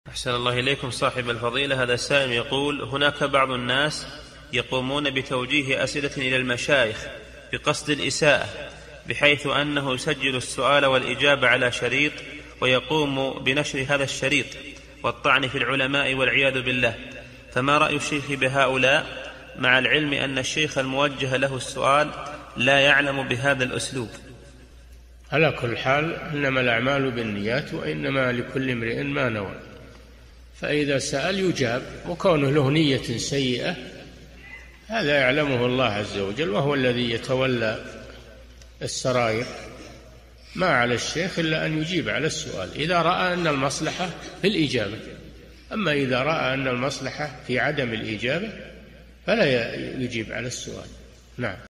أحسن الله إليكم صاحب الفضيلة. هذا السائل يقول: هناك بعض الناس يقومون بتوجيه أسئلة إلى المشايخ بقصد الإساءة، بحيث أنه يسجل السؤال والإجابة على شريط ويقوم بنشر هذا الشريط والطعن في العلماء والعياذ بالله، فما رأي الشيخ بهؤلاء، مع العلم أن الشيخ الموجه له السؤال لا يعلم بهذا الأسلوب؟ على كل حال إنما الأعمال بالنيات وإنما لكل امرئ ما نوى، فإذا سأل يجاب، وكونه له نية سيئة هذا يعلمه الله عز وجل، وهو الذي يتولى السرائر. ما على الشيخ إلا أن يجيب على السؤال إذا رأى أن المصلحة في الإجابة، أما إذا رأى أن المصلحة في عدم الإجابة فلا يجيب على السؤال. نعم.